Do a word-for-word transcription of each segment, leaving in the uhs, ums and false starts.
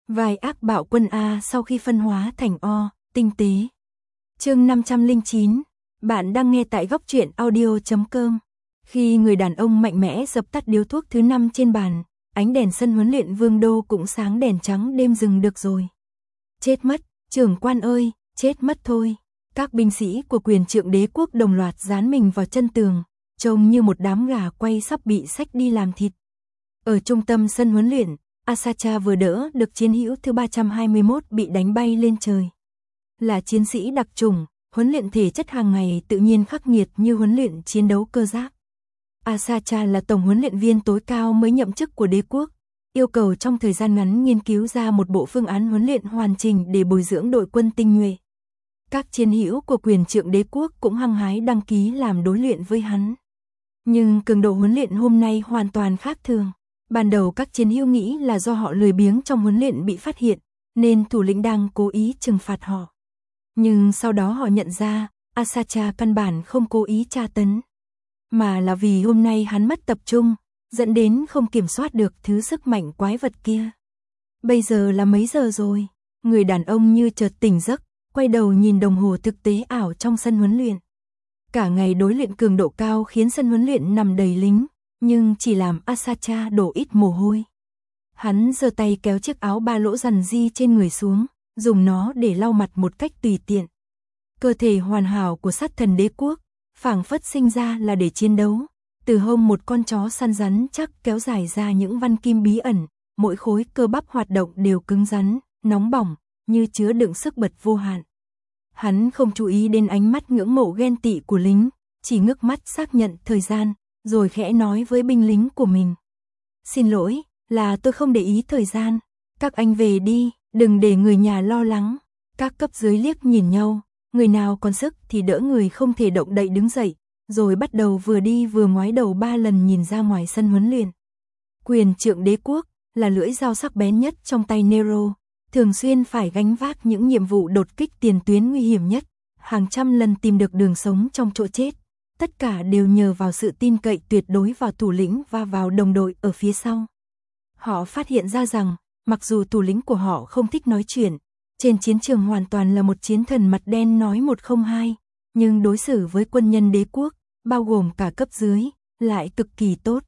Vai ác bạo quân A sau khi phân hóa thành O, tinh tế. Chương năm trăm lẻ chín, bạn đang nghe tại góc truyện audio chấm com. Khi người đàn ông mạnh mẽ dập tắt điếu thuốc thứ năm trên bàn, ánh đèn sân huấn luyện Vương Đô cũng sáng đèn trắng đêm rừng được rồi. Chết mất, trưởng quan ơi, chết mất thôi. Các binh sĩ của quyền trượng đế quốc đồng loạt dán mình vào chân tường, trông như một đám gà quay sắp bị xách đi làm thịt. Ở trung tâm sân huấn luyện, Asacha vừa đỡ được chiến hữu thứ ba trăm hai mươi mốt bị đánh bay lên trời. Là chiến sĩ đặc chủng, huấn luyện thể chất hàng ngày tự nhiên khắc nghiệt như huấn luyện chiến đấu cơ giáp. Asacha là tổng huấn luyện viên tối cao mới nhậm chức của đế quốc, yêu cầu trong thời gian ngắn nghiên cứu ra một bộ phương án huấn luyện hoàn chỉnh để bồi dưỡng đội quân tinh nhuệ. Các chiến hữu của quyền trượng đế quốc cũng hăng hái đăng ký làm đối luyện với hắn. Nhưng cường độ huấn luyện hôm nay hoàn toàn khác thường. Ban đầu các chiến hữu nghĩ là do họ lười biếng trong huấn luyện bị phát hiện, nên thủ lĩnh đang cố ý trừng phạt họ. Nhưng sau đó họ nhận ra, Asacha căn bản không cố ý tra tấn, mà là vì hôm nay hắn mất tập trung, dẫn đến không kiểm soát được thứ sức mạnh quái vật kia. Bây giờ là mấy giờ rồi? Người đàn ông như chợt tỉnh giấc, quay đầu nhìn đồng hồ thực tế ảo trong sân huấn luyện. Cả ngày đối luyện cường độ cao khiến sân huấn luyện nằm đầy lính, nhưng chỉ làm Asacha đổ ít mồ hôi. Hắn giơ tay kéo chiếc áo ba lỗ rằn ri trên người xuống, dùng nó để lau mặt một cách tùy tiện. Cơ thể hoàn hảo của sát thần đế quốc, phảng phất sinh ra là để chiến đấu. Từ hông một con chó săn rắn chắc kéo dài ra những văn kim bí ẩn, mỗi khối cơ bắp hoạt động đều cứng rắn, nóng bỏng, như chứa đựng sức bật vô hạn. Hắn không chú ý đến ánh mắt ngưỡng mộ ghen tị của lính, chỉ ngước mắt xác nhận thời gian, rồi khẽ nói với binh lính của mình. Xin lỗi, là tôi không để ý thời gian, các anh về đi, đừng để người nhà lo lắng. Các cấp dưới liếc nhìn nhau, người nào còn sức thì đỡ người không thể động đậy đứng dậy, rồi bắt đầu vừa đi vừa ngoái đầu ba lần nhìn ra ngoài sân huấn luyện. Quyền trượng đế quốc là lưỡi dao sắc bén nhất trong tay Nero, thường xuyên phải gánh vác những nhiệm vụ đột kích tiền tuyến nguy hiểm nhất, hàng trăm lần tìm được đường sống trong chỗ chết. Tất cả đều nhờ vào sự tin cậy tuyệt đối vào thủ lĩnh và vào đồng đội ở phía sau. Họ phát hiện ra rằng, mặc dù thủ lĩnh của họ không thích nói chuyện, trên chiến trường hoàn toàn là một chiến thần mặt đen nói một không hai, nhưng đối xử với quân nhân đế quốc, bao gồm cả cấp dưới, lại cực kỳ tốt.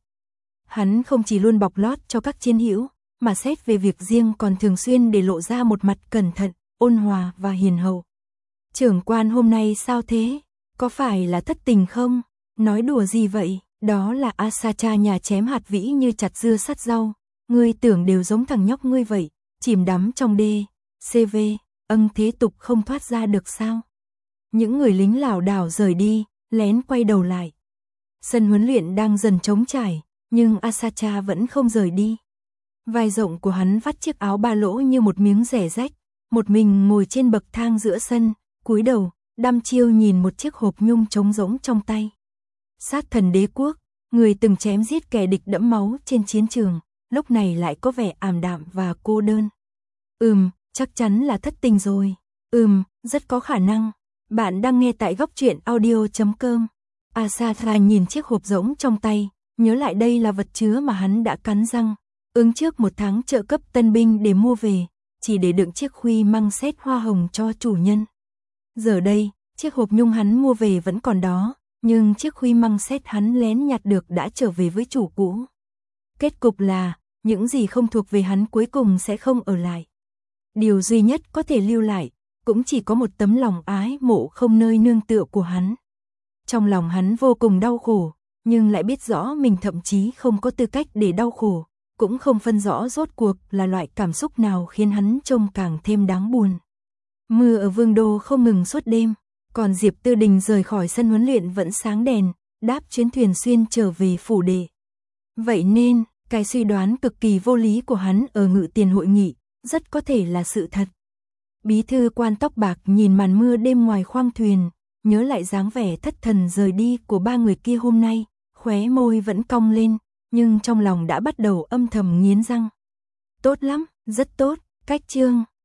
Hắn không chỉ luôn bọc lót cho các chiến hữu, mà xét về việc riêng còn thường xuyên để lộ ra một mặt cẩn thận, ôn hòa và hiền hậu. Trưởng quan hôm nay sao thế? Có phải là thất tình không? Nói đùa gì vậy? Đó là Asacha nhà chém hạt vĩ như chặt dưa sắt rau. Ngươi tưởng đều giống thằng nhóc ngươi vậy, chìm đắm trong đê, xê vê, âng thế tục không thoát ra được sao? Những người lính lảo đảo rời đi, lén quay đầu lại. Sân huấn luyện đang dần trống trải, nhưng Asacha vẫn không rời đi. Vai rộng của hắn vắt chiếc áo ba lỗ như một miếng rẻ rách, một mình ngồi trên bậc thang giữa sân, cúi đầu, đăm chiêu nhìn một chiếc hộp nhung trống rỗng trong tay. Sát thần đế quốc, người từng chém giết kẻ địch đẫm máu trên chiến trường, lúc này lại có vẻ ảm đạm và cô đơn. Ừm, chắc chắn là thất tình rồi. Ừm, rất có khả năng. Bạn đang nghe tại góc truyện audio chấm com. Asacha nhìn chiếc hộp rỗng trong tay, nhớ lại đây là vật chứa mà hắn đã cắn răng ứng trước một tháng trợ cấp tân binh để mua về, chỉ để đựng chiếc khuy măng xét hoa hồng cho chủ nhân. Giờ đây, chiếc hộp nhung hắn mua về vẫn còn đó, nhưng chiếc khuy măng xét hắn lén nhặt được đã trở về với chủ cũ. Kết cục là, những gì không thuộc về hắn cuối cùng sẽ không ở lại. Điều duy nhất có thể lưu lại, cũng chỉ có một tấm lòng ái mộ không nơi nương tựa của hắn. Trong lòng hắn vô cùng đau khổ, nhưng lại biết rõ mình thậm chí không có tư cách để đau khổ, cũng không phân rõ rốt cuộc là loại cảm xúc nào khiến hắn trông càng thêm đáng buồn. Mưa ở Vương Đô không ngừng suốt đêm, còn Diệp Tư Đình rời khỏi sân huấn luyện vẫn sáng đèn, đáp chuyến thuyền xuyên trở về phủ đệ. Vậy nên, cái suy đoán cực kỳ vô lý của hắn ở ngự tiền hội nghị, rất có thể là sự thật. Bí thư quan tóc bạc nhìn màn mưa đêm ngoài khoang thuyền, nhớ lại dáng vẻ thất thần rời đi của ba người kia hôm nay, khóe môi vẫn cong lên, nhưng trong lòng đã bắt đầu âm thầm nghiến răng. Tốt lắm, rất tốt, cách chương.